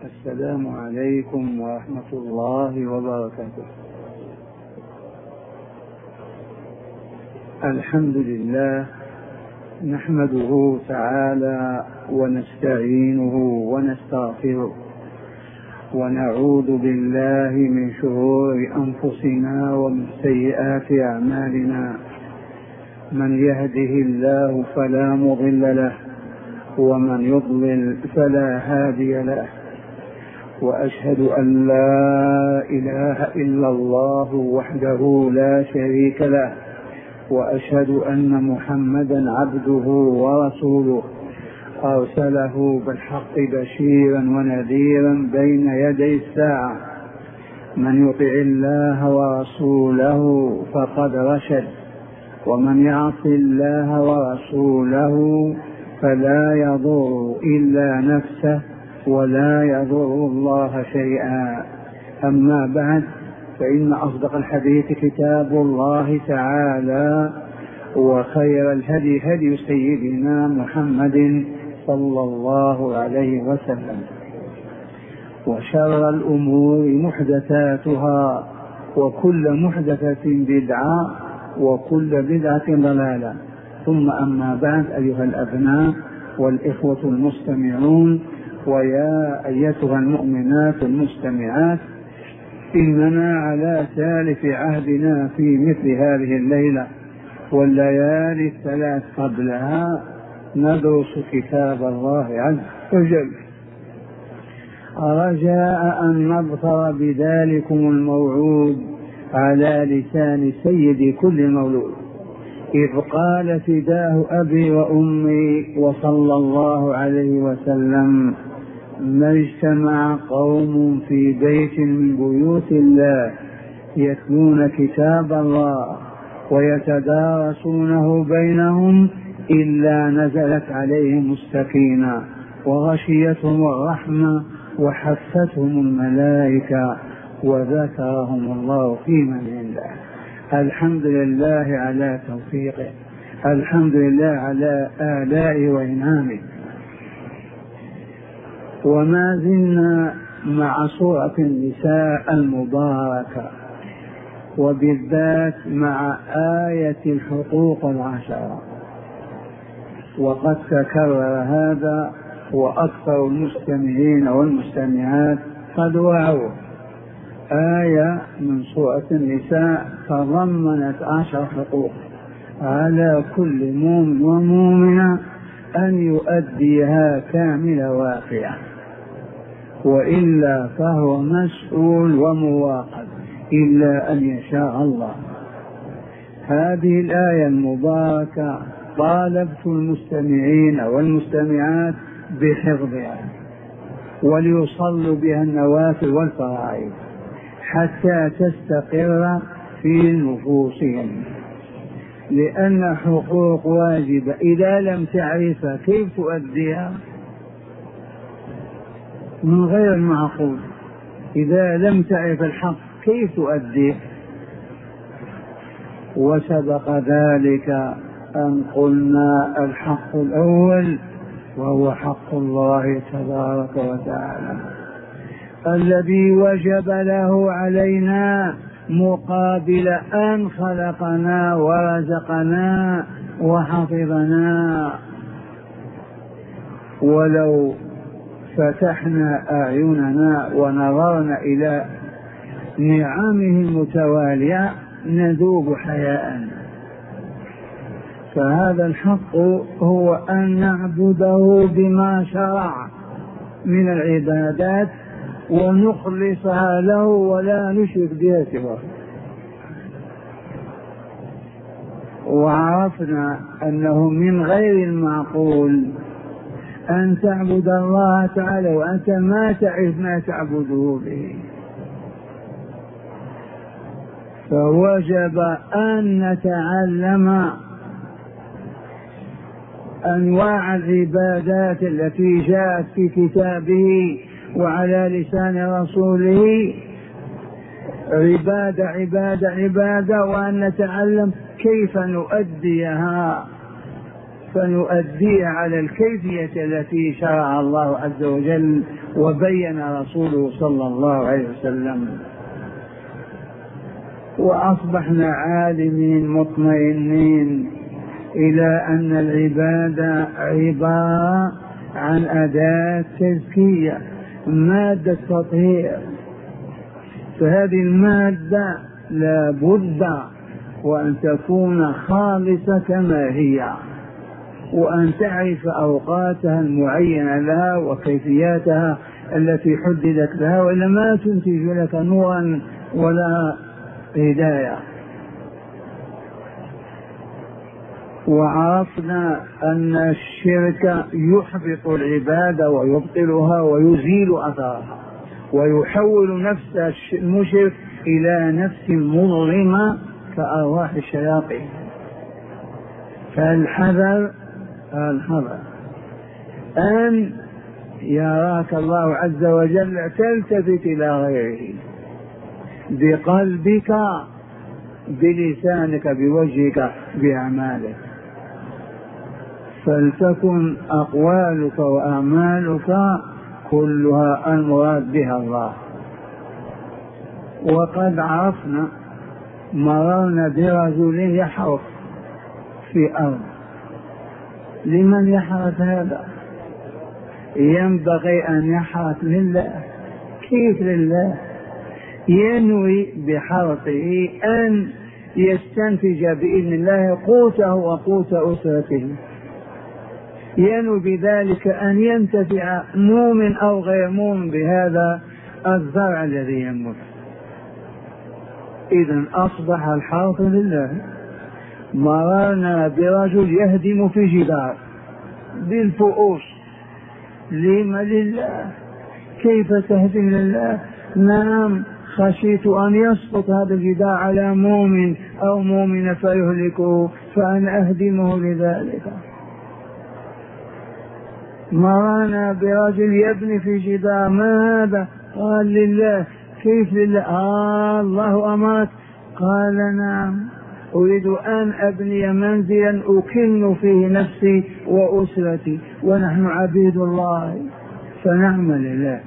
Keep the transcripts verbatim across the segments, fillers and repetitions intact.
السلام عليكم ورحمة الله وبركاته. الحمد لله نحمده تعالى ونستعينه ونستغفره ونعوذ بالله من شرور أنفسنا ومن سيئات أعمالنا. من يهده الله فلا مضل له ومن يضلل فلا هادي له، وأشهد أن لا إله إلا الله وحده لا شريك له، وأشهد أن محمدا عبده ورسوله أرسله بالحق بشيرا ونذيرا بين يدي الساعة. من يطع الله ورسوله فقد رشد، ومن يعص الله ورسوله فلا يضر إلا نفسه ولا يضر الله شيئا. أما بعد، فإن أصدق الحديث كتاب الله تعالى، وخير الهدي هدي سيدنا محمد صلى الله عليه وسلم، وشر الأمور محدثاتها، وكل محدثة بدعة، وكل بدعة ضلالة. ثم أما بعد، أيها الأبناء والإخوة المستمعون، ويا أيتها المؤمنات المستمعات، إننا على سالف عهدنا في مثل هذه الليلة والليالي الثلاث قبلها ندرس كتاب الله عز وجل، رجاء أن نظفر بذلكم الموعود على لسان سيد كل مولود، إذ قال فداه أبي وأمي وصلى الله عليه وسلم: ما اجتمع قوم في بيت من بيوت الله يتلون كتاب الله ويتدارسونه بينهم إلا نزلت عليهم السكينة وغشيتهم الرحمة وحفتهم الملائكة وذكرهم الله في من عنده. الحمد لله على توفيقه، الحمد لله على آلائه وإنعامه. وما زلنا مع سورة النساء المباركة، وبالذات مع آية الحقوق العشرة، وقد تكرر هذا وأكثر المستمعين والمستمعات قد وعوا. آية من سورة النساء تضمنت عشر حقوق على كل مؤمن ومؤمنة أن يؤديها كاملة وافية، وإلا فهو مسؤول ومواقب إلا أن يشاء الله. هذه الآية المباركة طالبت المستمعين والمستمعات بحفظها وليصلوا بها النوافل والفرائض حتى تستقر في نفوسهم، لأن حقوق واجبة إذا لم تعرفها كيف تؤديها؟ من غير المعقول. إذا لم تعرف الحق كيف تؤديه؟ وسبق ذلك أن قلنا الحق الأول وهو حق الله تبارك وتعالى الذي وجب له علينا مقابل أن خلقنا ورزقنا وحفظنا. ولو فتحنا أعيننا ونظرنا إلى نعمه المتوالية نذوب حياء. فهذا الحق هو أن نعبده بما شرع من العبادات ونخلصها له ولا نشرك بها سواه. وعرفنا أنه من غير المعقول أن تعبد الله تعالى وأنت ما تعرف ما تعبده به، فوجب أن نتعلم أنواع العبادات التي جاءت في كتابه وعلى لسان رسوله، عبادة عبادة عبادة، وأن نتعلم كيف نؤديها فنؤديها على الكيفية التي شرع الله عز وجل وبين رسوله صلى الله عليه وسلم. وأصبحنا عالمين مطمئنين إلى أن العبادة عبارة عن أداة تزكية، مادة تطهير، فهذه المادة لا بد وأن تكون خالصة كما هي، وأن تعرف أوقاتها المعينة لها وكيفياتها التي حددت لها، وإلا ما تنتج لك نورا ولا هداية. وعرفنا أن الشرك يحبط العبادة ويبطلها ويزيل أثرها، ويحول نفس المشرك إلى نفس مظلمة كأرواح الشياطين. فالحذر الحذر أن يراك الله عز وجل تلتفت إلى غيره بقلبك بلسانك بوجهك بأعمالك، فلتكن أقوالك وأعمالك كلها المراد بها الله. وقد عرفنا مررنا برجل يحرث في أرض. لمن يحرث هذا؟ ينبغي أن يحرث لله. كيف لله؟ ينوي بحرثه أن يستنتج بإذن الله قوته وقوت أسرته، ينوي بذلك أن ينتفع مؤمن أو غير مؤمن بهذا الزرع الذي ينبت. إذن أصبح الحرث لله. مررنا برجل يهدم في جدار بالفؤوس. لما لله؟ كيف تهدم لله؟ نعم، خشيت أن يسقط هذا الجدار على مؤمن أو مؤمن فيهلكه فأنا أهدمه لذلك. مررنا برجل يبني في جدار. ما هذا؟ قال لله. كيف لله؟ آه الله أمرك. قال نعم، أريد أن أبني منزلا أكن فيه نفسي وأسرتي ونحن عبيد الله فنعمل لله.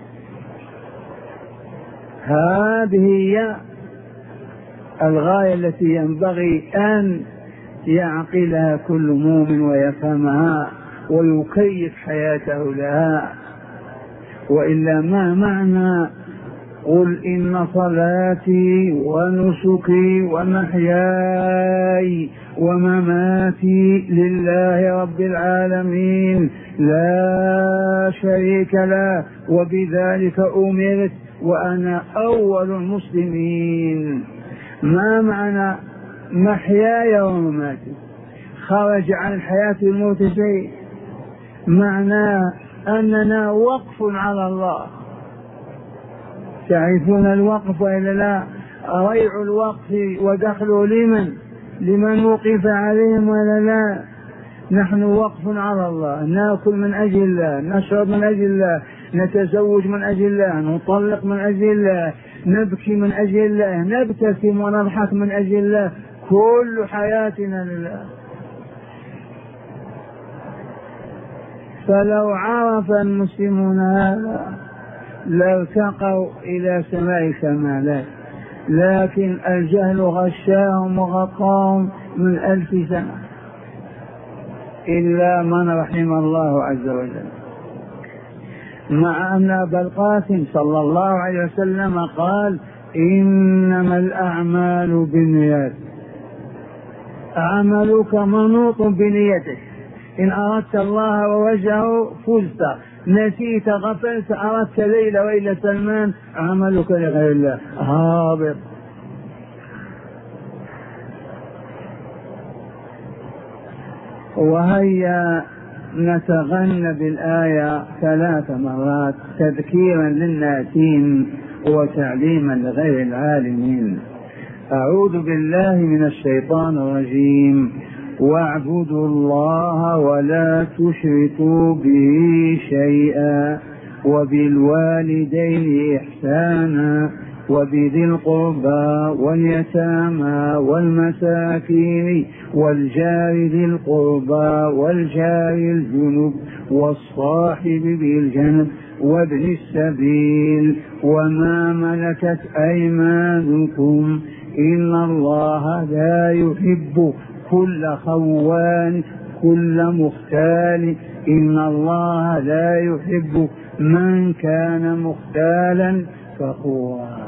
هذه هي الغاية التي ينبغي أن يعقلها كل مؤمن ويفهمها ويكيف حياته لها، وإلا ما معنى قل إن صلاتي ونسكي ومحياي ومماتي لله رب العالمين لا شريك له وبذلك أمرت وأنا أول المسلمين. ما معنى محياي ومماتي؟ خرج عن الحياة والموت شيء. معناه أننا وقف على الله. تعرفون الوقف وإلا لا؟ ريع الوقف ودخله لمن لمن وقف عليهم ولا لا؟ نحن وقف على الله، نأكل من أجل الله، نشرب من أجل الله، نتزوج من أجل الله، نطلق من أجل الله، نبكي من أجل الله، نبتسم ونضحك من أجل الله، كل حياتنا لله. فلو عرف المسلمون هذا لارتقوا إلى سماء كمالات، لكن الجهل غشاهم وغطاهم من ألف سنة إلا من رحم الله عز وجل. مع أن أبا القاسم صلى الله عليه وسلم قال إنما الأعمال بالنيات. عملك منوط بنيتك. إن أردت الله ووجهه فزت، نسيت غفلت أردت ليلة وإلى سلمان عملك لغير الله هابط. وهيا نتغنى بالآية ثلاث مرات تذكيرا للناسين وتعليما لغير العالمين. أعوذ بالله من الشيطان الرجيم. واعبدوا الله ولا تشركوا به شيئا وبالوالدين إحسانا وبذي القربى واليتامى والمساكين والجار ذي القربى والجار الجنب والصاحب بالجنب وابن السبيل وما ملكت أيمانكم إن الله لا يحب كل خوان كل مختال إن الله لا يحب من كان مختالا فخورا.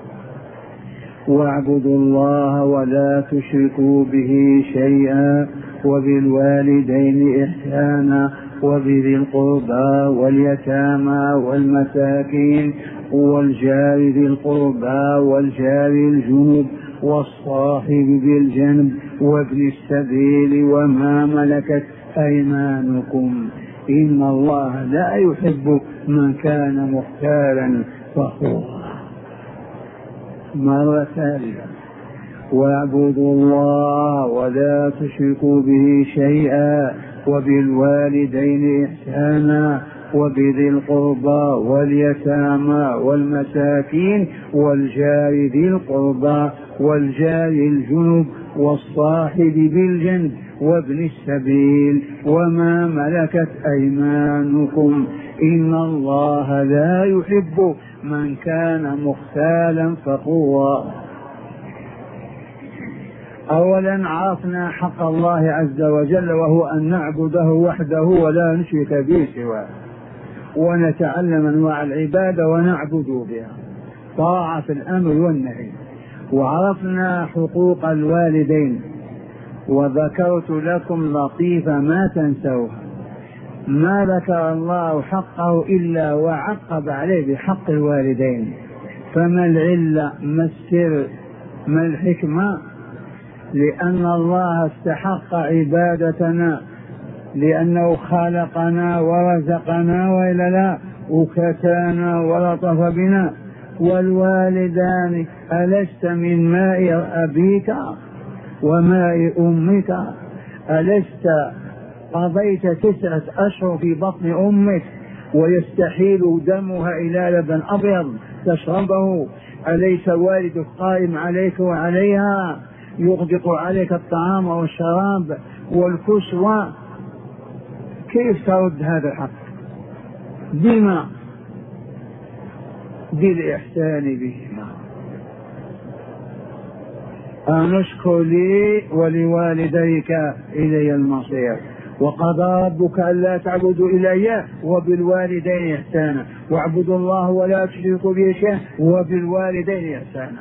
واعبدوا الله ولا تشركوا به شيئا وبالوالدين إحسانا وبذي القربى واليتامى والمساكين والجار ذي القربى والجار الجنب والصاحب بالجنب وابن السبيل وما ملكت أيمانكم إن الله لا يحب من كان مختالا فخورا. مرة ثالثة واعبدوا الله ولا تشركوا به شيئا وبالوالدين إحسانا وبذي القربى واليتامى والمساكين والجار ذي القربى والجار الجنب والصاحب بالجنب وابن السبيل وما ملكت أيمانكم إن الله لا يحب من كان مختالا فخورا. أولا عرفنا حق الله عز وجل وهو أن نعبده وحده ولا نشرك به سواه، ونتعلم أنواع العبادة ونعبد بها طاعة في الأمر والنهي. وعرفنا حقوق الوالدين، وذكرت لكم لطيفة ما تنسوها، ما ذكر الله حقه إلا وعقب عليه بحق الوالدين. فما العلة ما السر ما الحكمة؟ لأن الله استحق عبادتنا، لأنه خلقنا ورزقنا وإلا لا وكسانا ولطف بنا. والوالدان ألست من ماء أبيك وماء أمك؟ ألست قضيت تسعة أشهر في بطن أمك ويستحيل دمها إلى لبن أبيض تشربه؟ أليس والدك قائم عليك وعليها يغدق عليك الطعام والشراب والكسوة؟ كيف ترد هذا الحق؟ بما بالإحسان بهما. أنشكر لي ولوالديك إلي المصير، وقضى ربك ألا تعبدوا إلا إياه وبالوالدين إحسانا واعبدوا الله ولا تشركوا به شيئا وبالوالدين إحسانا.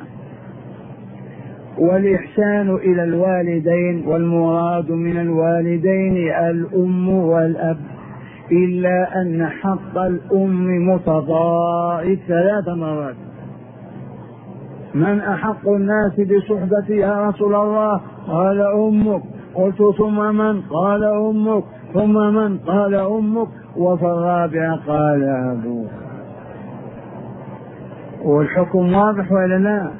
والإحسان إلى الوالدين والمراد من الوالدين الأم والأب، إلا أن حق الأم متضاعف ثلاث مرات. من أحق الناس بصحبتي يا رسول الله؟ قال أمك. قلت ثم من؟ قال أمك. ثم من؟ قال أمك. وفي الرابع قال أبوك. والحكم واضح ولا لا؟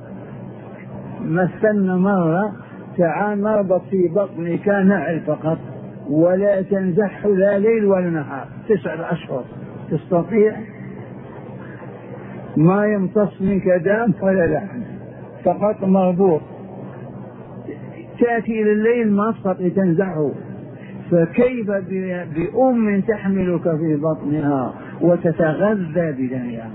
مثلنا مرة تعال مربط في بطنك نعل فقط ولا تنزح لا ليل ولا نهار تسعة أشهر، تستطيع؟ ما يمتص منك دم ولا لحم، فقط مربوط، تأتي لليل ما تستطيع تنزحه، فكيف بأم تحملك في بطنها وتتغذى بدمها؟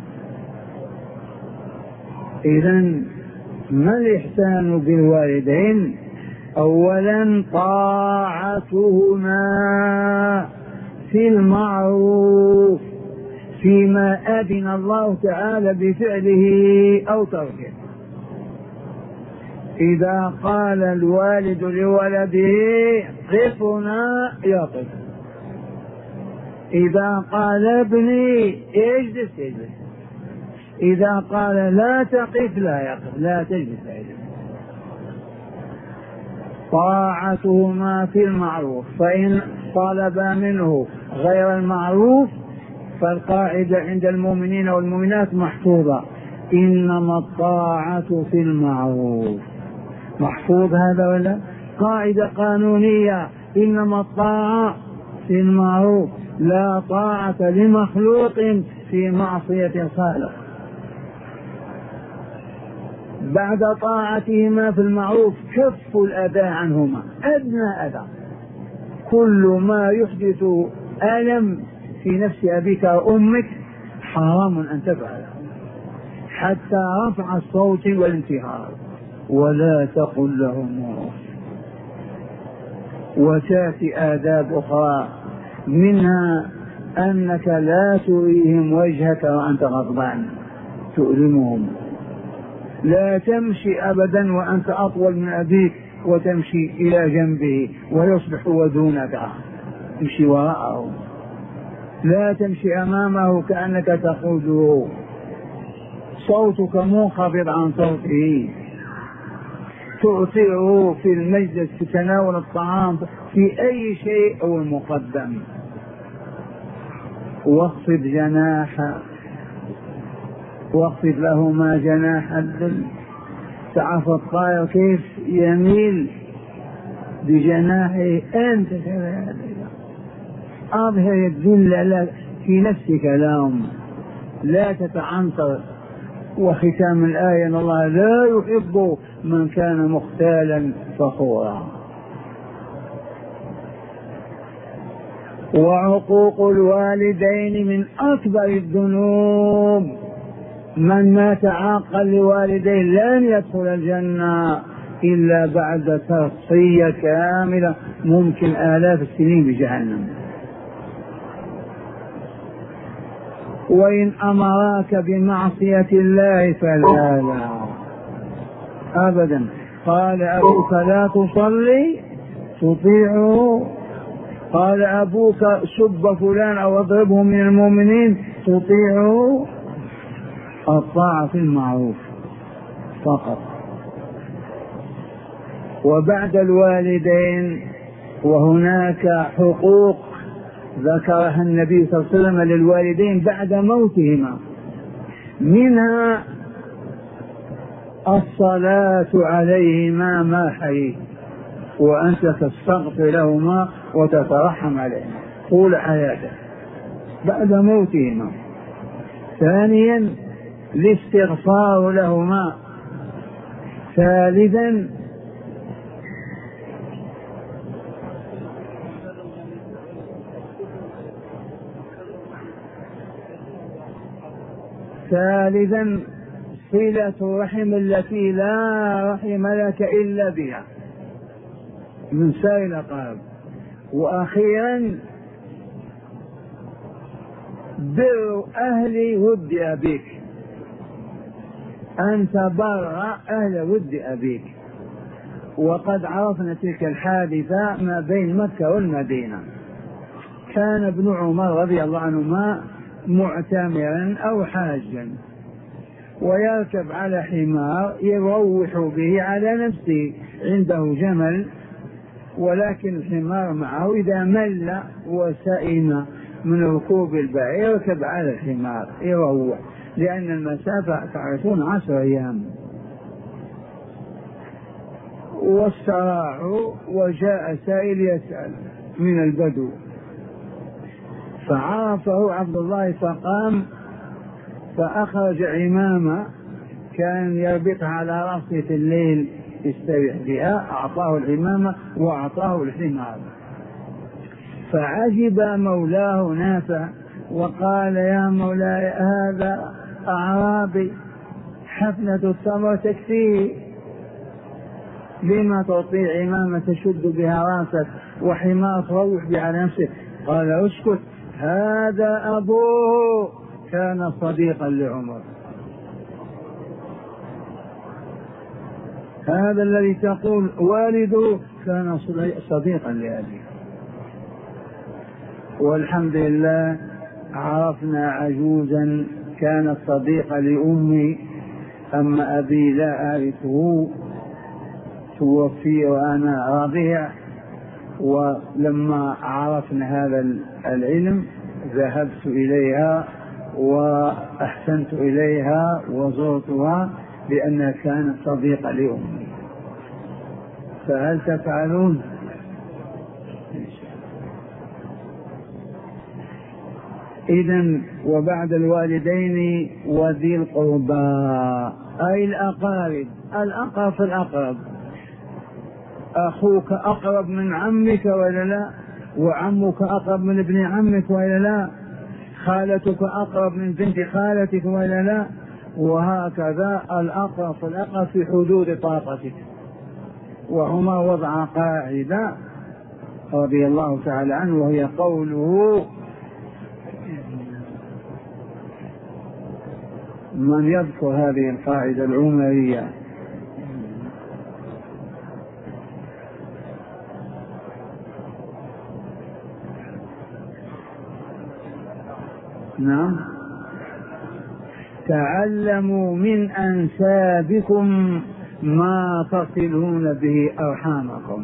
إذن ما الإحسان بالوالدين؟ أولا طاعتهما في المعروف فيما أذن الله تعالى بفعله أو تركه. إذا قال الوالد لولده قف هنا يقف، إذا قال ابني اجلس اجلس، إذا قال لا تقف لا يقف، لا تجلس لا يجلس. طاعتهما في المعروف، فإن طلب منه غير المعروف فالقاعدة عند المؤمنين والمؤمنات محفوظة، إنما الطاعة في المعروف. محفوظ هذا ولا؟ قاعدة قانونية، إنما الطاعة في المعروف، لا طاعة لمخلوق في معصية الخالق. بعد طاعتهما في المعروف كف الأذى عنهما، أدنى أذى، كل ما يحدث ألم في نفس أبيك وأمك حرام أن تفعله، حتى رفع الصوت والانتهار، ولا تقل لهم أف. وتأتي آداب أخرى، منها أنك لا تريهم وجهك وأنت غضبان تؤلمهم، لا تمشي أبدا وأنت أطول من أبيك وتمشي إلى جنبه ويصبح ودونك، امشي وراءه، لا تمشي أمامه كأنك تقوده، صوتك منخفض عن صوته، تؤثره في المجلس، في تناول الطعام، في أي شيء أو المقدم. واخفض جناح واخفض لهما جناح الذل. تعرف الطائر كيف يميل بجناحه، أنت كذلك أظهر الذل في نفسك لهم، لا تتعنطر. وختام الآية أن الله لا يحب من كان مختالا فخورا. وعقوق الوالدين من أكبر الذنوب، من مات عاقا لوالديه لن يدخل الجنة إلا بعد تصفية كاملة، ممكن آلاف السنين بجهنم. وإن أمراك بمعصية الله فلا لا أبدا. قال أبوك لا تصلي تطيعه، قال أبوك سب فلان أو اضربه من المؤمنين تطيعه. الطاعة في المعروف فقط. وبعد الوالدين وهناك حقوق ذكرها النبي صلى الله عليه وسلم للوالدين بعد موتهما، منها الصلاة عليهما ما حييت، وأنت تستغفر لهما وتترحم عليهما طول حياتك بعد موتهما. ثانيا الاستغفار لهما. ثالثا ثالثا صلة رحم التي لا رحم لك إلا بها من سائر الأقارب. وأخيرا بر أهل ود أبيك، أن تبر أهل ود أبيك. وقد عرفنا تلك الحادثة ما بين مكة والمدينة. كان ابن عمر رضي الله عنهما معتمرا أو حاجا، ويركب على حمار يروح به على نفسه، عنده جمل ولكن الحمار معه، إذا مل وسئم من ركوب البعير يركب على الحمار يروح، لأن المسافة تعرفون عشر أيام. واستراحوا وجاء سائل يسأل من البدو، فعرفه عبد الله فقام فأخرج عمامة كان يربطها على رأسه في الليل يستريح بها، أعطاه العمامة وأعطاه الحمار. فعجب مولاه نافع وقال يا مولاي هذا أعرابي حفنة التمر تكفيه، لما تعطي عمامة تشد بها راسك وحمار تروح بها على نفسك؟ قال اسكت، هذا أبوه كان صديقا لعمر، هذا الذي تقول والده كان صديقا لأبيه. والحمد لله عرفنا عجوزا كانت صديقة لأمي، أما أبي لا أعرفه، توفي وأنا رضيع. ولما عرفنا هذا العلم ذهبت إليها وأحسنت إليها وزرتها لأنها كانت صديقة لأمي. فهل تفعلون؟ إذن وبعد الوالدين وذي القربى أي الأقارب، الأقرب فالأقرب. أخوك أقرب من عمك ولا لا؟ وعمك أقرب من ابن عمك ولا لا؟ خالتك أقرب من بنت خالتك ولا لا؟ وهكذا الأقرب فالأقرب في حدود طاقتك. وعمر وضع قاعدة رضي الله تعالى عنه وهي قوله: من يذكر هذه القاعدة العمرية؟ نعم. تعلموا من أنسابكم ما تصلون به أرحامكم.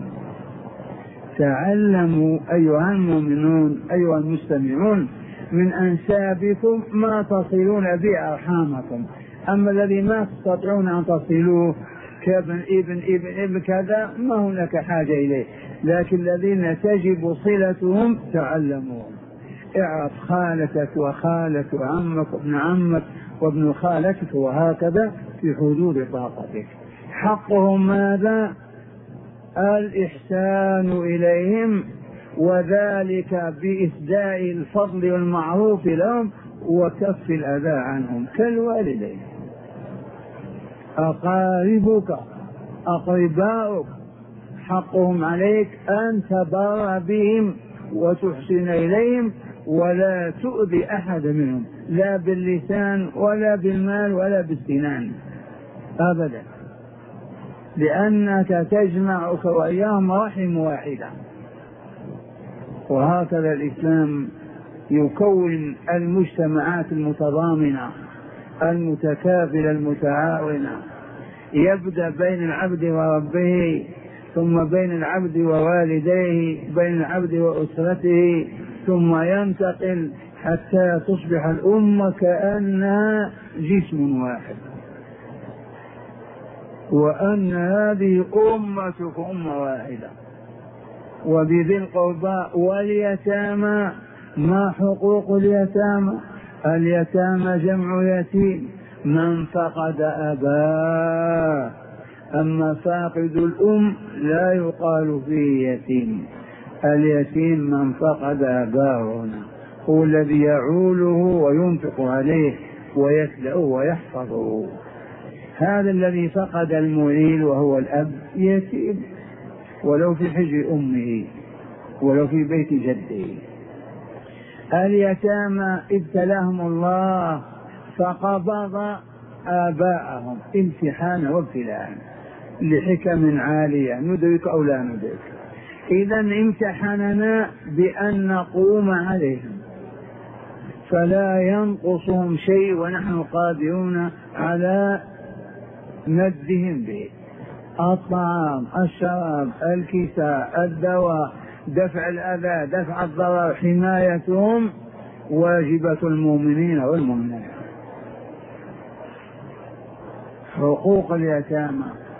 تعلموا أيها المؤمنون أيها المستمعون من أنسابكم ما تصلون به أرحامكم. أما الذي ما تستطيعون أن تصلوه كابن ابن ابن ابن كذا ما هناك حاجة إليه، لكن الذين تجب صلتهم تعلموا. اعرف خالتك وخالة عمك وابن عمك وابن خالتك وهكذا في حدود طاقتك. حقهم ماذا؟ الإحسان إليهم، وذلك بإسداء الفضل والمعروف لهم وكف الأذى عنهم كالوالدين. أقاربك أقرباؤك حقهم عليك أن تبر بهم وتحسن إليهم ولا تؤذي أحد منهم، لا باللسان ولا بالمال ولا بالسنان أبدا، لأنك تجمعك وإياهم رحم واحدة. وهكذا الإسلام يكون المجتمعات المتضامنة المتكافلة المتعاونة. يبدأ بين العبد وربه، ثم بين العبد ووالديه، بين العبد وأسرته، ثم ينتقل حتى تصبح الأمة كأنها جسم واحد، وأن هذه أمتك أمة واحدة. وبذي القربى واليتامى. ما حقوق اليتامى؟ اليتامى جمع يتيم، من فقد أباه. أما فاقد الأم لا يقال فيه يتيم. اليتيم من فقد أباه هنا هو الذي يعوله وينفق عليه ويكلأه ويحفظه. هذا الذي فقد المعيل وهو الأب يتيم، ولو في حجر أمه ولو في بيت جده. اليتامى ابتلاهم الله فقبض آباءهم امتحانا وابتلاء لحكم عالية ندرك أو لا ندرك. إذا امتحننا بأن نقوم عليهم فلا ينقصهم شيء ونحن قادرون على مدهم به: الطعام، الشراب، الكساء، الدواء، دفع الأذى، دفع الضرر، حمايتهم واجبة المؤمنين والمؤمنات. حقوق اليتامى: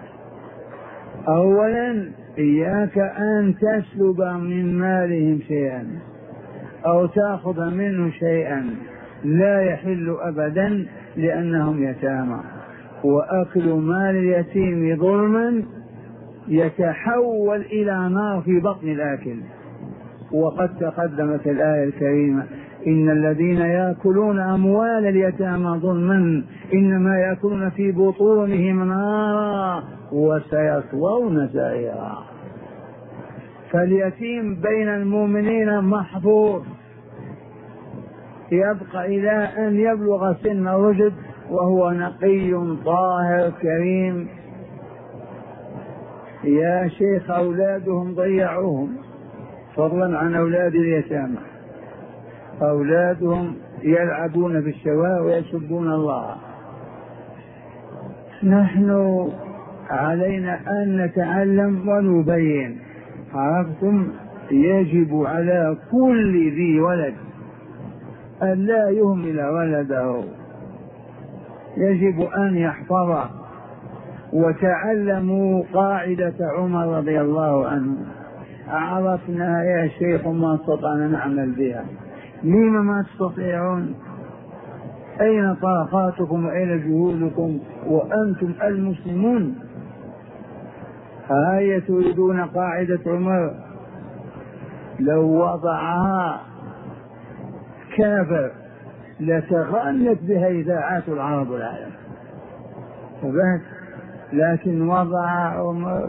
أولا إياك أن تسلب من مالهم شيئا أو تأخذ منه شيئا، لا يحل أبدا لأنهم يتامى. وأكل مال اليتيم ظلما يتحول إلى نار في بطن الآكل. وقد تقدمت الآية الكريمة: إن الذين يأكلون أموال اليتامى ظلما إنما يأكلون في بطونهم نارا وسيصلون سعيرا. فاليتيم بين المؤمنين محظور، يبقى إلى أن يبلغ سن الرشد وهو نقي طاهر كريم. يا شيخ أولادهم ضيعوهم، فضلا عن أولاد اليتامى. أولادهم يلعبون في الشوارع ويسبون الله. نحن علينا أن نتعلم ونبين. عرفتم؟ يجب على كل ذي ولد أن لا يهمل ولده، يجب أن يحفظه. وتعلموا قاعدة عمر رضي الله عنه: عرفنا يا شيخ ما استطعنا نعمل بها، لما ما تستطيعون؟ أين طاقاتكم وأين جهودكم وأنتم المسلمون؟ هيا تريدون قاعدة عمر لو وضعها كافر لتغنت بها إذاعات العرب والعالم، لكن وضع عمر.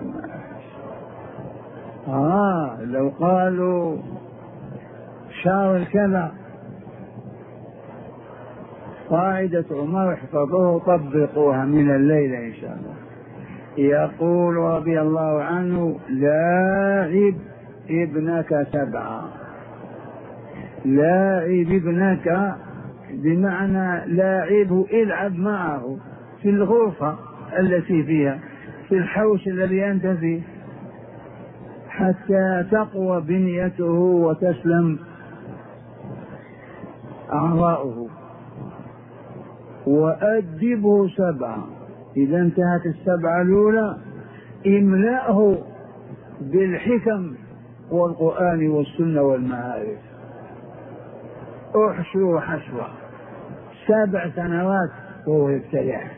آه لو قالوا شار الكذا قاعدة عمر احفظوه طبقوها من الليل إن شاء الله. يقول رضي الله عنه: لاعب ابنك سبعة. لاعب ابنك بمعنى لاعبه، العب معه في الغرفة التي فيها، في الحوش الذي أنت فيه، حتى تقوى بنيته وتسلم أعضاؤه. وأدبه سبعة، إذا انتهت السبعة الأولى املأه بالحكم والقرآن والسنة والمعارف، احشو حشوة سبع سنوات وهو يبتلع،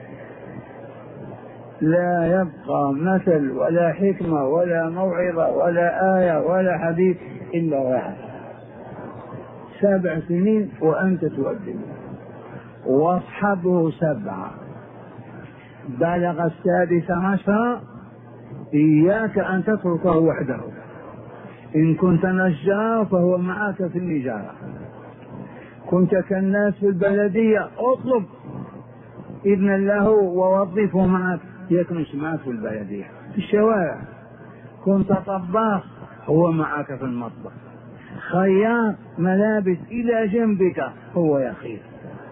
لا يبقى مثل ولا حكمة ولا موعظة ولا آية ولا حديث إلا واحد. سبع سنين وأنت تؤدبه. واصحبه سبعة، بلغ السادس عشر إياك أن تتركه وحده. إن كنت نجار فهو معك في النجارة، كنت كالناس في البلدية اطلب ابنا له ووظفه معك يكنس معك في البلدية في الشوارع. كنت طباخ هو معك في المطبخ، خياط ملابس إلى جنبك هو يخيط،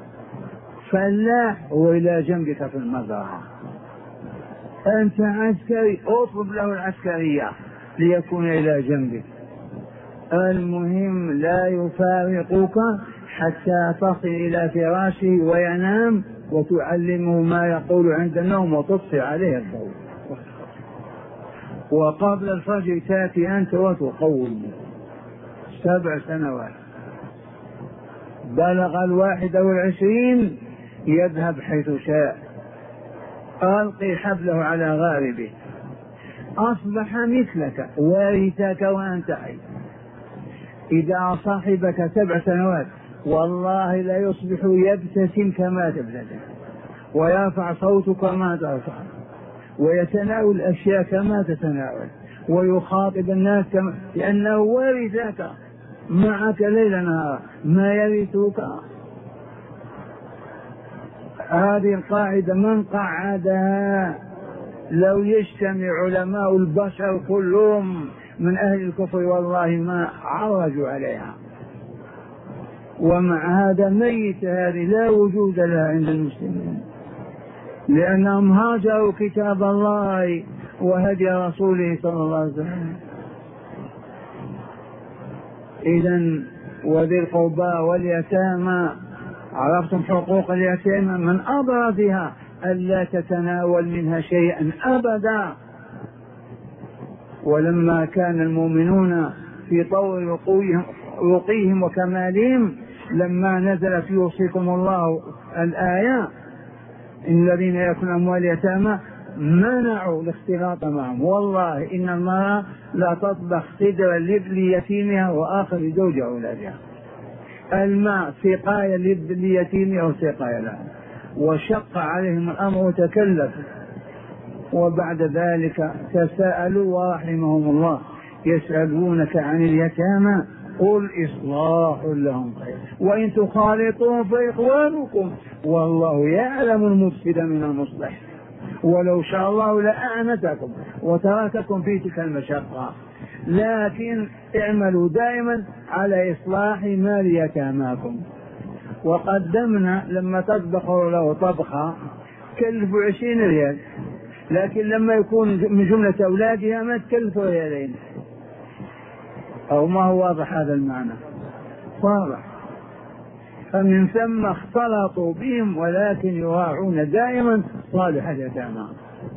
فلاح هو إلى جنبك في المزرعة. أنت عسكري اطلب له العسكرية ليكون إلى جنبك. المهم لا يفارقك حتى تصل إلى فراشه وينام، وتعلمه ما يقول عند النوم وتطفئ عليه الضوء، وقبل الفجر تأتي أنت وتقوم. سبع سنوات. بلغ الواحد والعشرين يذهب حيث شاء، ألقي حبله على غاربه، أصبح مثلك وارثك وأنت حي. إذا صاحبك سبع سنوات والله لا يصبح يبتسم كما تبتسم، ويرفع صوتك كما ترفع، ويتناول الأشياء كما تتناول، ويخاطب الناس كما، لأنه ورثك معك ليل نهار، ما يرثك. هذه القاعدة من قعدها لو يجتمع علماء البشر كلهم من أهل الكفر والله ما عرجوا عليها. ومع هذا ميت، هذه لا وجود لها عند المسلمين، لأنهم هاجروا كتاب الله وهدي رسوله صلى الله عليه وسلم. إذن وذي القربى واليتامى، عرفتم حقوق اليتامى، من أبرزها ألا تتناول منها شيئا أبدا. ولما كان المؤمنون في طور رقيهم وكمالهم، لما نزلت يوصيكم الله الآية إن الذين يأكلون أموال اليتامى منعوا الاختلاط معهم. والله إن المرأة لا تطبخ صدرا ليتيمها وآخر لزوج أولادها، الماء سقاية ليتيمها وسقاية لها، وشق عليهم الأمر وتكلفوا. وبعد ذلك تساءلوا ورحمهم الله، يسألونك عن اليتامى قل إصلاح لهم خير وإن تخالطوهم فإخوانكم والله يعلم المفسد من المصلح ولو شاء الله لأعنتكم وترككم في تلك المشقة، لكن اعملوا دائما على إصلاح مال يتاماكم. وقدمنا لما تطبخوا له طبخة تكلفوا عشرين ريال، لكن لما يكون من جملة أولادها ما تكلفوا ريالين. أو ما هو واضح هذا المعنى؟ واضح. فمن ثم اختلطوا بهم، ولكن يراعون دائما صالح اليتامى،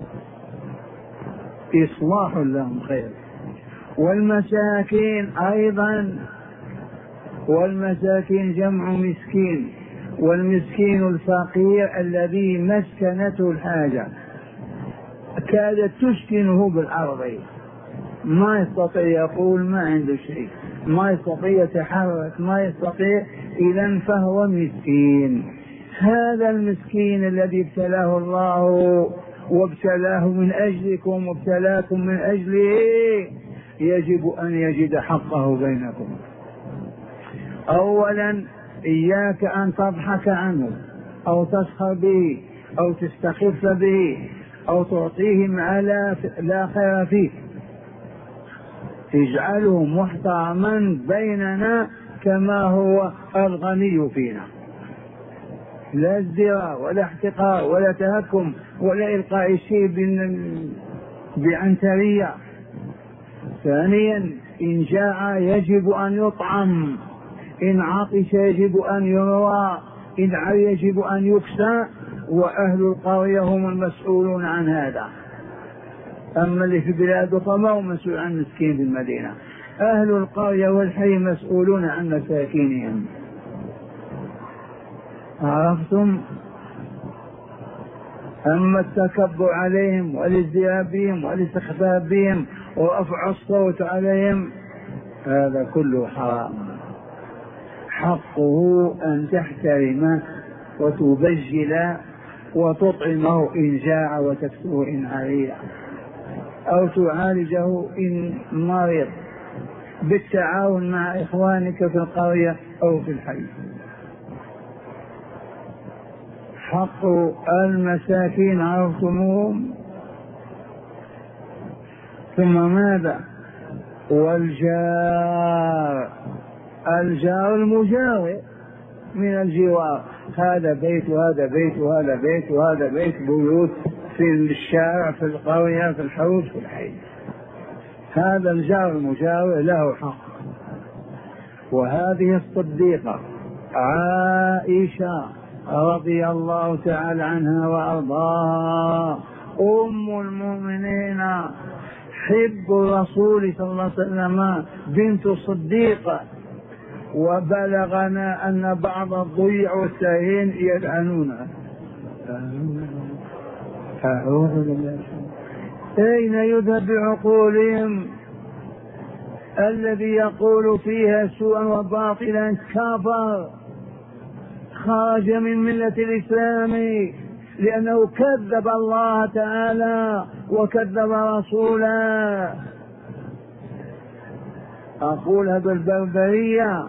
إصلاح لهم خير. والمساكين أيضا والمساكين جمع مسكين، والمسكين الفقير الذي مسكنته الحاجة كادت تسكنه بالأرض، ما يستطيع يقول، ما عنده شيء، ما يستطيع يتحرك، ما يستطيع، إذن فهو مسكين. هذا المسكين الذي ابتلاه الله وابتلاه من أجلكم وابتلاكم من أجله يجب أن يجد حقه بينكم. أولا إياك أن تضحك عنه أو تسخر به أو تستخف به أو تعطيه ما لا خير فيه، اجعله محترما بيننا كما هو الغني فينا، لا ازدراء ولا احتقار ولا تهكم ولا إلقاء الشيء بعنترية. ثانيا إن جاع يجب أن يطعم، إن عطش يجب أن يروى، إن عري يجب أن يكسى، وأهل القرية هم المسؤولون عن هذا. أما اللي في بلاده فما هو مسؤول عن مسكين في المدينة، أهل القرية والحي مسؤولون عن مساكينهم. عرفتم؟ أما التكبر عليهم والازدراء بهم والاستخفاف بهم ورفع الصوت عليهم هذا كله حرام. حقه أن تحترمه وتبجل وتطعمه إن جاع وتكسوه إن عري، أو تعالجه إن مرض بالتعاون مع إخوانك في القرية أو في الحي. حق المساكين عرفتموهم. ثم ماذا؟ والجار، الجار المجاور من الجوار، هذا بيت وهذا بيت وهذا بيت وهذا بيت، بيوت في الشارع في القرية في الحوش في الحي، هذا الجار المجاور له حق. وهذه الصديقة عائشة رضي الله تعالى عنها وأرضاها أم المؤمنين حب الرسول صلى الله عليه وسلم بنت الصديقة، وبلغنا أن بعض الضيع والساهين يلعنونها. أعوذ بالله. أين يذهب بعقولهم؟ الذي يقول فيها سوءا وباطلا كفر، خرج من ملة الإسلام، لأنه كذب الله تعالى وكذب رسوله. أقولها بالبربرية،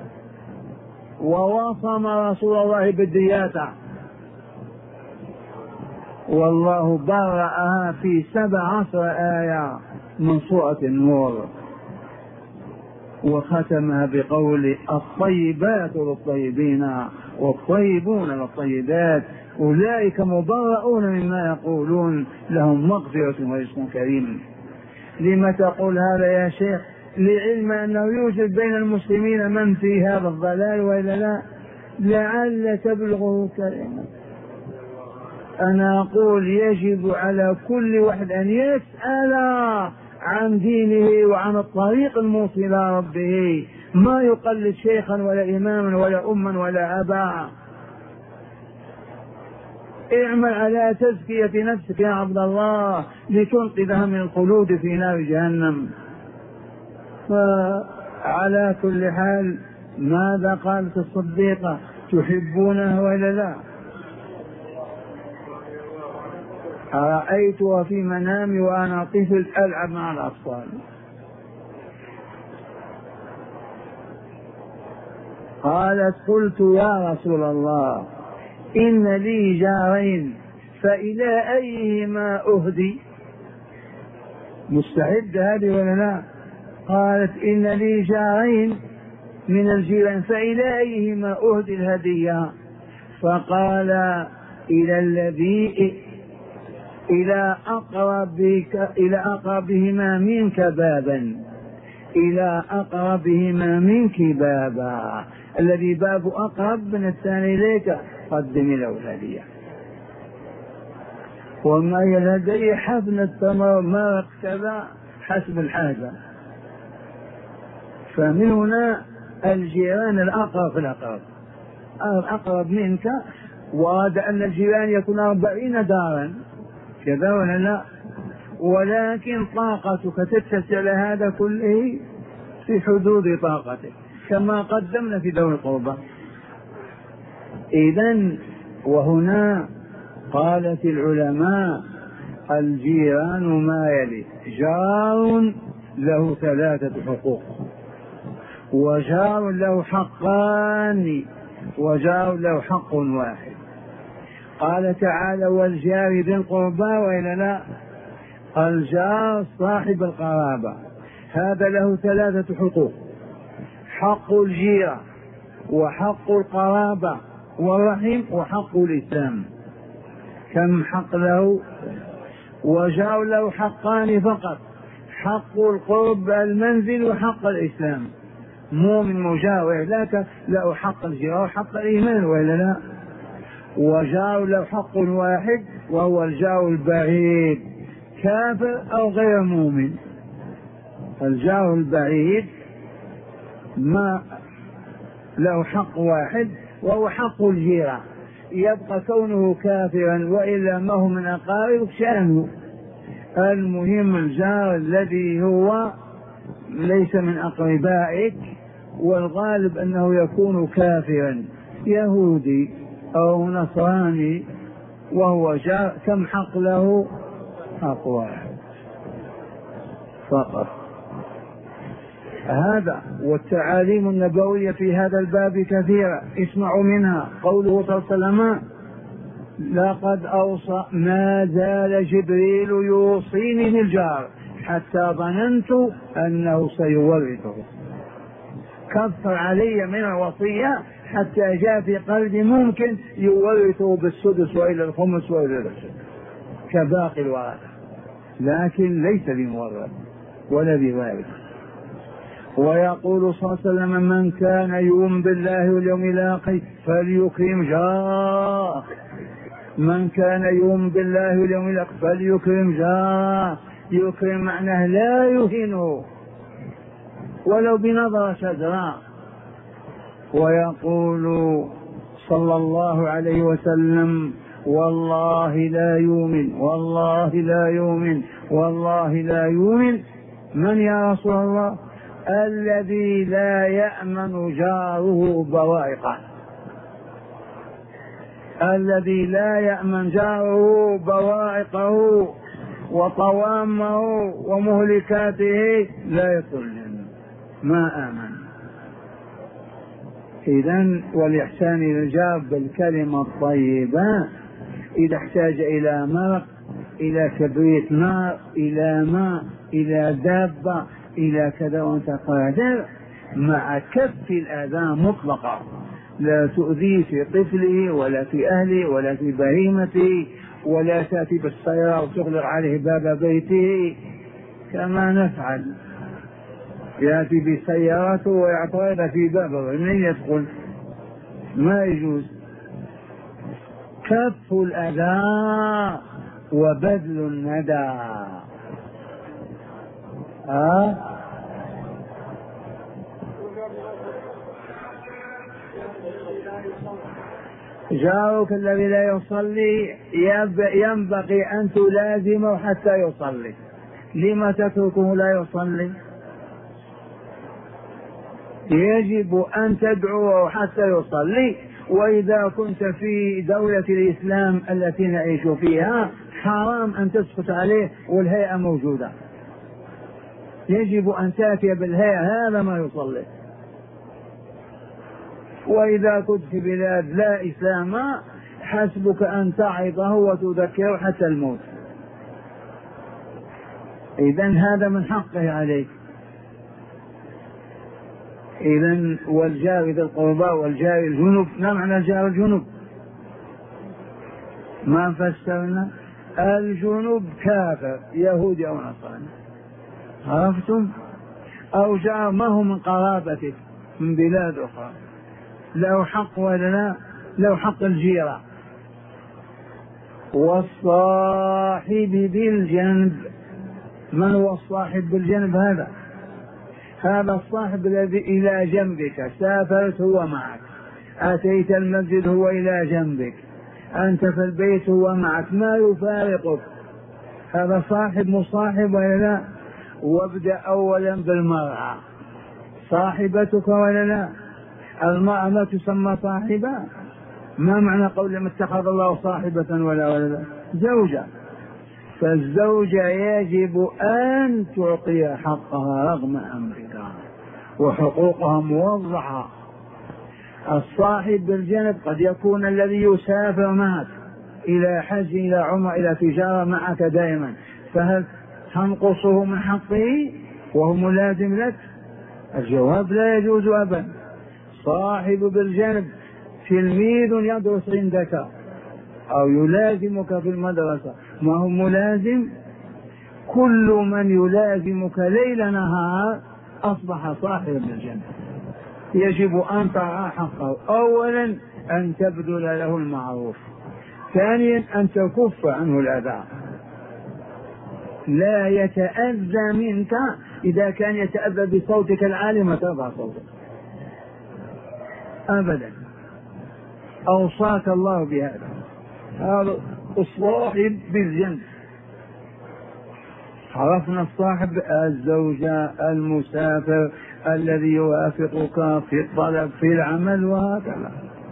ووصم رسول الله بالدياتة، والله برأها في سبع عشر آية من سورة النور، وختمها بقول الطيبات للطيبين والطيبون للطيبات أولئك مبرؤون مما يقولون لهم مغفرة ورزق كريم. لما تقول هذا يا شيخ؟ لعلم أنه يوجد بين المسلمين من في هذا الضلال وإلا لا، لعل تبلغه كلمة. أنا أقول يجب على كل واحد أن يسأل عن دينه وعن الطريق الموصل إلى ربه، ما يقلد شيخا ولا إماما ولا أما ولا أبا. اعمل على تزكية نفسك يا عبد الله لتنقذها من الخلود في نار جهنم. فعلى كل حال ماذا قالت الصديقة؟ تحبونه ولا لا؟ رأيتها في منامي وأنا طفل ألعب مع الأطفال. قالت قلت يا رسول الله إن لي جارين فإلى أيهما أهدي؟ مستعد هذه ولا لا؟ قالت إن لي جارين من الجيران فإلى أيهما أهدي الهدية؟ فقال إلى الذي إلى أقربك إلى أقربهما منك بابا، إلى أقربهما منك بابا، الذي باب أقرب من الثاني إليك قدم له الهدية. وما هي الهدية؟ حفن التمر مرق كذا حسب الحاجة. فمن هنا الجيران الأقرب في الأقرب، الأقرب منك، وهذا أن الجيران يكون أربعين دارا كذا ولا لا؟ ولكن طاقتك تتسع لهذا كله في حدود طاقتك كما قدمنا في ذوي القربى. إذن وهنا قالت العلماء الجيران ما يلي: جار له ثلاثة حقوق، وجار له حقان، وجار له حق واحد. قال تعالى: والجار ذي القربى، وإلا لا؟ الجار صاحب القرابة هذا له ثلاثة حقوق: حق الجيرة، وحق القرابة والرحم، وحق الإسلام. كم حق له؟ وجار له حقان فقط: حق القرب المنزل وحق الإسلام، مو من مجاور، لكن له حق الجيرة وحق الإيمان، وإلا لا؟ وجار له حق واحد وهو الجار البعيد، كافر أو غير مؤمن. الجار البعيد ما له حق واحد وهو حق الجيرة، يبقى كونه كافرا وإلا ما هو من أقارب شأنه. المهم الجار الذي هو ليس من أقربائك، والغالب أنه يكون كافرا يهودي أو نصراني وهو جار، كم حق له؟ حق واحد فقط. هذا والتعاليم النبوية في هذا الباب كثيرة، اسمعوا منها قوله صلى الله عليه وسلم: لقد أوصى ما زال جبريل يوصيني بالجار حتى ظننت أنه سيورثه. كثر علي من الوصية حتى جاء في قلبي ممكن يورثه بالسدس وإلى الخمس وإلى العشر كباقي الورثة، لكن ليس بمورث ولا بوارث. ويقول صلى الله عليه وسلم: من كان يؤمن بالله واليوم الآخر فليكرم جاره، من كان يؤمن بالله واليوم الآخر فليكرم جاره. يكرم معناه لا يهينه ولو بنظرة شجراء. ويقول صلى الله عليه وسلم: والله لا يؤمن، والله لا يؤمن، والله لا يؤمن. من يا رسول الله؟ الذي لا يأمن جاره بوائقه، الذي لا يأمن جاره بوائقه وطوامه ومهلكاته لا يدخل الجنة، ما آمن. إذن والإحسان إلى الجار بالكلمة الطيبة، إذا احتاج إلى مرق، إلى كبريت نار، إلى ماء، إلى دابة، إلى كذا، وأنت قادر، مع كف الأذى مطلقا، لا تؤذي في طفله ولا في أهله ولا في بهيمته، ولا تأتي بالسيارة وتغلق عليه باب بيته كما نفعل، يأتي بسيارته ويعترض في بابه من يدخل، ما يجوز. كف الأذى وبذل الندى. أه؟ جارك الذي لا يصلي ينبغي أن تلازمه حتى يصلي. لما تتركه لا يصلي؟ يجب أن تدعوه حتى يصلي. وإذا كنت في دولة الإسلام التي نعيش فيها حرام أن تسكت عليه والهيئة موجودة، يجب أن تأتي بالهيئة هذا ما يصلي. وإذا كنت في بلاد لا إسلام حسبك أن تعظه وتذكره حتى الموت. إذن هذا من حقه عليك. إذن والجار ذي القربى والجار الجنب. ما معنى الجار الجنب؟ ما فسرنا؟ الجنب كافر يهودي أو نصراني، عرفتم؟ أو جار ما هو من قرابتك من بلاد أخرى، له حق ولا لا؟ له حق الجيرة. والصاحب بالجنب. من هو الصاحب بالجنب؟ هذا هذا الصاحب الذي إلى جنبك، سافرت هو معك، أتيت المسجد هو إلى جنبك، أنت في البيت هو معك، ما يفارقك، هذا صاحب مصاحب ولا لا؟ وابدأ أولا بالمرأة، صاحبتك ولا لا؟ المرأة ما تسمى صاحبة؟ ما معنى قول ما اتخذ الله صاحبة ولا ولا زوجة؟ فالزوجة يجب أن تعطي حقها رغم أمرك، وحقوقها موضحة. الصاحب بالجنب قد يكون الذي يسافر معك إلى حج إلى عمر إلى تجارة معك دائما، فهل تنقصه من حقه وهو ملازم لك؟ الجواب لا يجوز أبدا. صاحب بالجنب تلميذ يدرس عندك أو يلازمك في المدرسة، ما هو ملازم؟ كل من يلازمك ليل نهار أصبح صاحب بالجنب، يجب أن ترعى حقه. أولا أن تبذل له المعروف، ثانيا أن تكف عنه الأذى، لا يتأذى منك. إذا كان يتأذى بصوتك العالي ما ترفع صوتك أبدا، أوصاك الله بهذا. هذا الصاحب بالجنب. عرفنا الصاحب الزوجة، المسافر الذي يوافقك في الطلب في العمل وهكذا.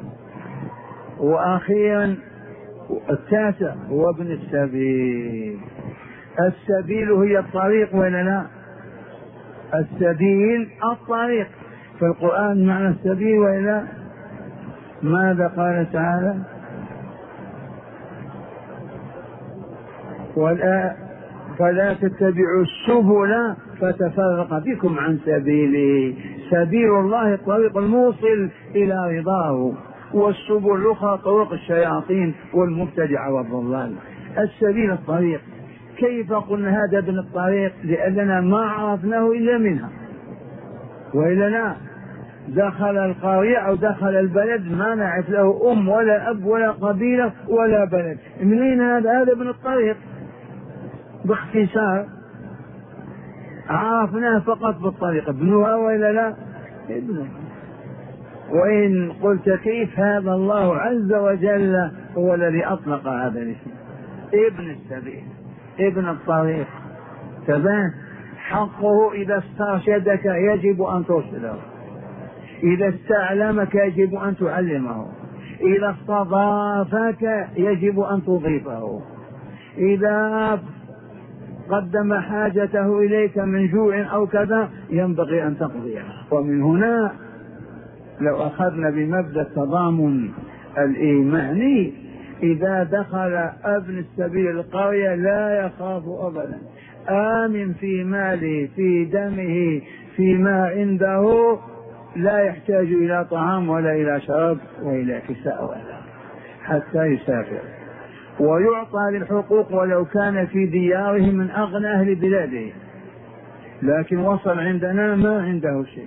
وأخيرا التاسع هو ابن السبيل. السبيل هي الطريق ولا لا؟ السبيل الطريق في القرآن معنى السبيل ولا؟ ماذا قال تعالى؟ ولا فلا تتبعوا السبل فتفرق بكم عن سبيله. سبيل الله الطريق الموصل إلى رضاه، والسبل الأخرى طرق الشياطين والمبتدع والضلال. السبيل الطريق. كيف قلنا هذا ابن الطريق؟ لأننا ما عرفناه إلا منها، وإلا لا دخل القرية أو دخل البلد ما نعرف له أم ولا أب ولا قبيلة ولا بلد. منين هذا؟ هذا ابن الطريق. باختصار عرفناه فقط بالطريق، ابنها وإلا لا؟ ابنه. وإن قلت كيف، هذا الله عز وجل هو الذي أطلق هذا الاسم، ابن السبيل، ابن الطريق. تبان حقه إذا استرشدك يجب أن ترشده، إذا استعلمك يجب أن تعلمه، إذا استضافك يجب أن تضيفه، إذا قدم حاجته إليك من جوع أو كذا ينبغي أن تقضيه. ومن هنا لو أخذنا بمبدأ التضامن الإيماني، إذا دخل ابن السبيل القرية لا يخاف أبدا، آمن في ماله في دمه فيما عنده، لا يحتاج إلى طعام ولا إلى شراب وإلى كساء ولا حتى يسافر، ويعطى للحقوق ولو كان في دياره من أغنى أهل بلاده، لكن وصل عندنا ما عنده شيء.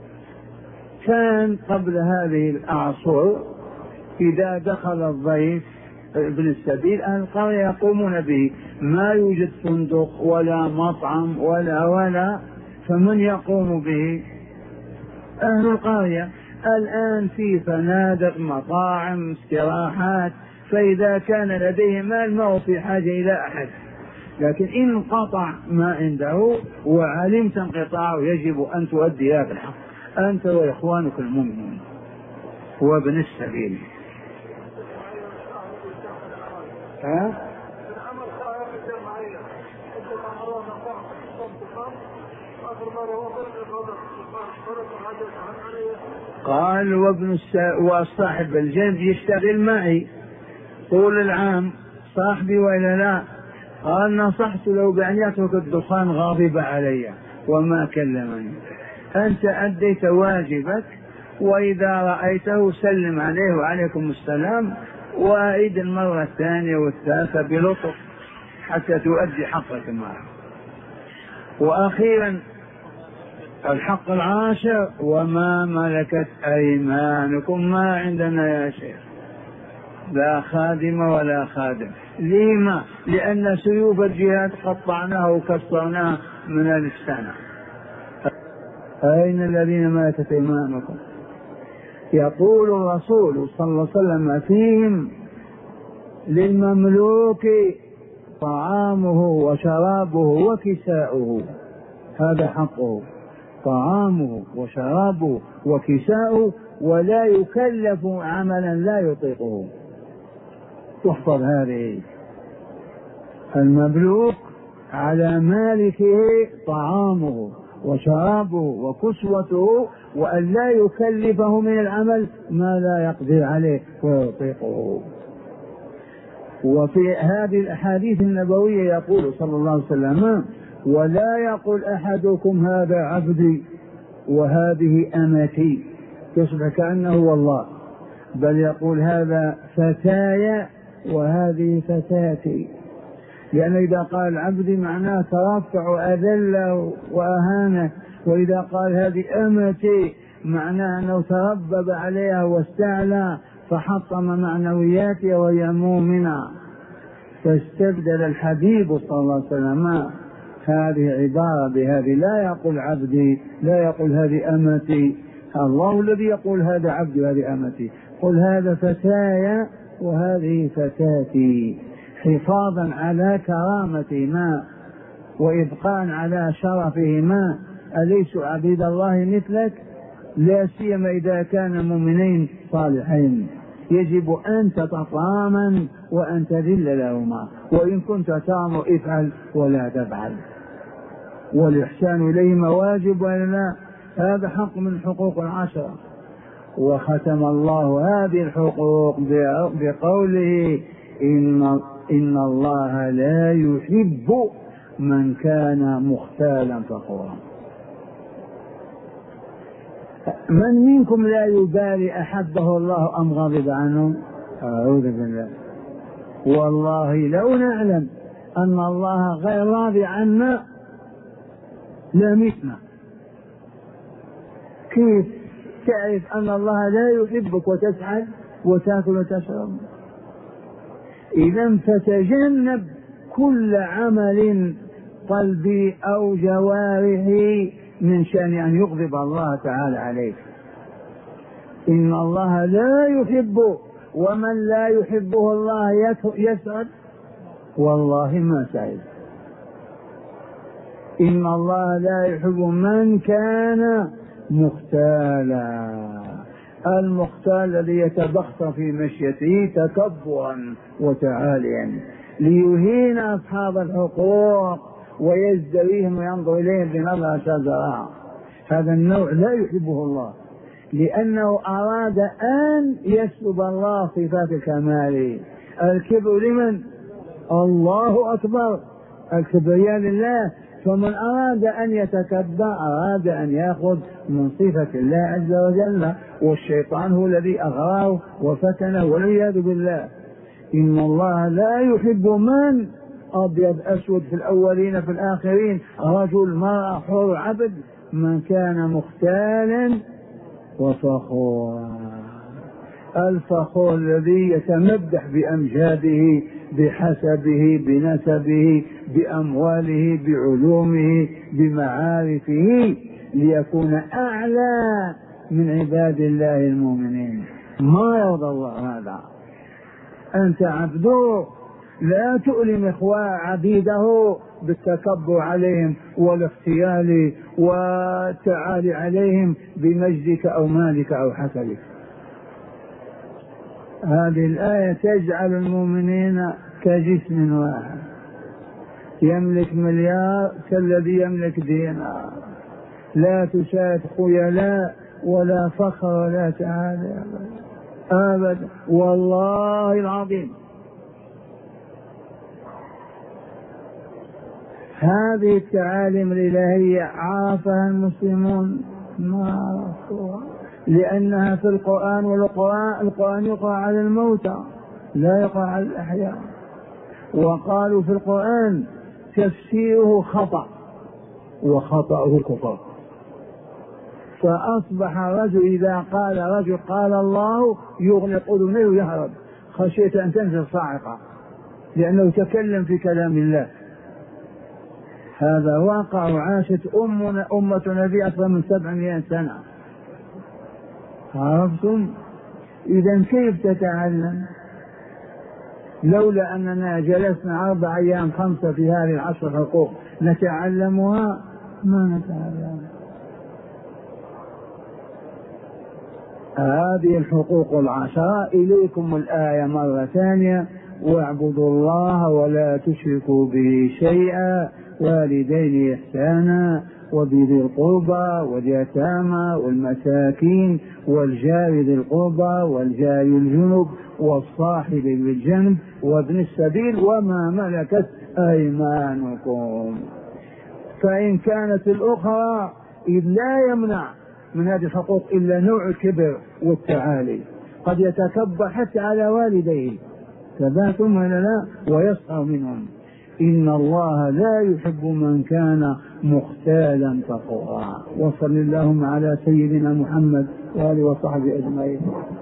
كان قبل هذه الأعصر إذا دخل الضيف ابن السبيل أهل القرية يقومون به، ما يوجد فندق ولا مطعم ولا ولا، فمن يقوم به؟ أهل القرية. الآن في فنادق مطاعم استراحات، فإذا كان لديه مال ما هو في حاجة إلى أحد، لكن إن انقطع ما عنده وعلمت انقطاعه يجب أن تؤدي هذا الحق أنت وإخوانك المؤمنين. وابن السبيل ها؟ قال وابن الس... وصاحب الجنب يشتغل معي طول العام صاحبي وإلا لا؟ قال نصحت له بأن يترك الدخان، غاضب علي وما كلمني. أنت أديت واجبك، وإذا رأيته سلم عليه وعليكم السلام، وأعيد المرة الثانية والثالثة بلطف حتى تؤدي حقك معه. وأخيرا الحق العاشر وما ملكت أيمانكم. ما عندنا يا شيخ لا خادم ولا خادم. لما؟ لأن سيوف الجهاد قطعناه وكسرناه من السنة. أين الذين ماتت أيمانكم؟ يقول الرسول صلى الله عليه وسلم فيهم: للمملوك طعامه وشرابه وكساؤه، هذا حقه، طعامه وشرابه وكساؤه، ولا يكلف عملا لا يطيقه. تحفظ هذه: المملوك على مالكه طعامه وشرابه وكسوته، وأن لا يكلفه من العمل ما لا يقدر عليه ويطيقه. وفي هذه الأحاديث النبوية يقول صلى الله عليه وسلم: ولا يقول أحدكم هذا عبدي وهذه أمتي، تصبح كأنه هو الله، بل يقول هذا فتاي وهذه فتاتي، لأن إذا قال عبدي معناه ترفع أذله وأهانه، وإذا قال هذه أمتي معناه أنه تربب عليها واستعلى فحطم معنوياتها وهي مؤمنة. فاستبدل الحبيب صلى الله عليه وسلم هذه عبارة بهذه، لا يقول عبدي، لا يقول هذه أمتي، الله الذي يقول هذا عبدي وهذه أمتي. قل هذا فتاي وهذه فتاتي، حفاظا على كرامتهما وإبقاء على شرفهما. أليس عبيد الله مثلك؟ لا سيما إذا كان مؤمنين صالحين، يجب أن تتطامن وأن تذل لهما، وإن كنت تأمر افعل ولا تفعل، والإحسان إليهما واجب ولا لا؟ هذا حق من حقوق العشرة. وختم الله هذه الحقوق بقوله: إن, إن الله لا يحب من كان مختالا فخورا. من منكم لا يبالي أحبه الله أم غضب عنه؟ أعوذ بالله. والله لو نعلم أن الله غير راضي عنا لمتنا. كيف تعرف أن الله لا يحبك وتسعد وتأكل وتشرب؟ إذا فتجنب كل عمل قلبي أو جوارحي من شأن أن يغضب الله تعالى عليك. إن الله لا يحب، ومن لا يحبه الله يسعد؟ والله ما سعد. إن الله لا يحب من كان مختالا. المختال الذي يتبختر في مشيته تكبرا وتعاليا ليهين أصحاب الحقوق ويزدريهم وينظر إليهم بنظرة شجرة، هذا النوع لا يحبه الله، لأنه أراد أن يسلب الله صفات الكمال. الكبر لمن؟ الله أكبر، الكبرياء لله. فمن أراد أن يتكبر أراد أن يأخذ من صفة الله عز وجل، والشيطان هو الذي أغراه وفتنه والعياذ بالله. إن الله لا يحب من أبيض أسود في الأولين في الآخرين، رجل مرأة حر عبد، من كان مختالا وفخورا. الفخور الذي يتمدح بأمجاده بحسبه بنسبه بأمواله بعلومه بمعارفه، ليكون أعلى من عباد الله المؤمنين. ما يرضى الله هذا. أنت عبده، لا تؤلم إخوة عبيده بالتكبر عليهم والاختيال والتعالي عليهم بمجدك أو مالك أو حسبك. هذه الآية تجعل المؤمنين كجسم واحد، يملك مليار كالذي يملك دينار، لا تشاهد خيلاء ولا فخر ولا تعالي أبدا، والله العظيم. هذه التعاليم الإلهية عرفها المسلمون ما عرفوها، لأنها في القرآن، والقرآن القرآن يقرأ على الموتى لا يقرأ على الأحياء. وقالوا في القرآن تفسيره خطأ وخطأه كفر. فأصبح رجل إذا قال رجل قال الله يغلق أذنيه ويهرب خشية أن تنزل صاعقة، لأنه تكلم في كلام الله. هذا واقع وعاشت أمنا أمة نبي أكثر من سبعمائة سنة. عرفتم؟ إذا كيف تتعلم؟ لولا أننا جلسنا أربع أيام خمسة في هذه العشر حقوق نتعلمها ما نتعلم. هذه الحقوق العشرة. إليكم الآية مرة ثانية: واعبدوا الله ولا تشركوا به شيئا، والدين إحسانا، وبذي القربى واليتامى والمساكين والجار ذي القربى والجار الجنب والصاحب بالجنب وابن السبيل وما ملكت أيمانكم. فإن كانت الأخرى إذ لا يمنع من هذه الحقوق إلا نوع الكبر والتعالي، قد يتكبر حتى على والديه ثباتهم ولا لا ويسخر منهم. إن الله لا يحب من كان مختالا فخورا. وصل اللهم على سيدنا محمد وآله وصحبه أجمعين.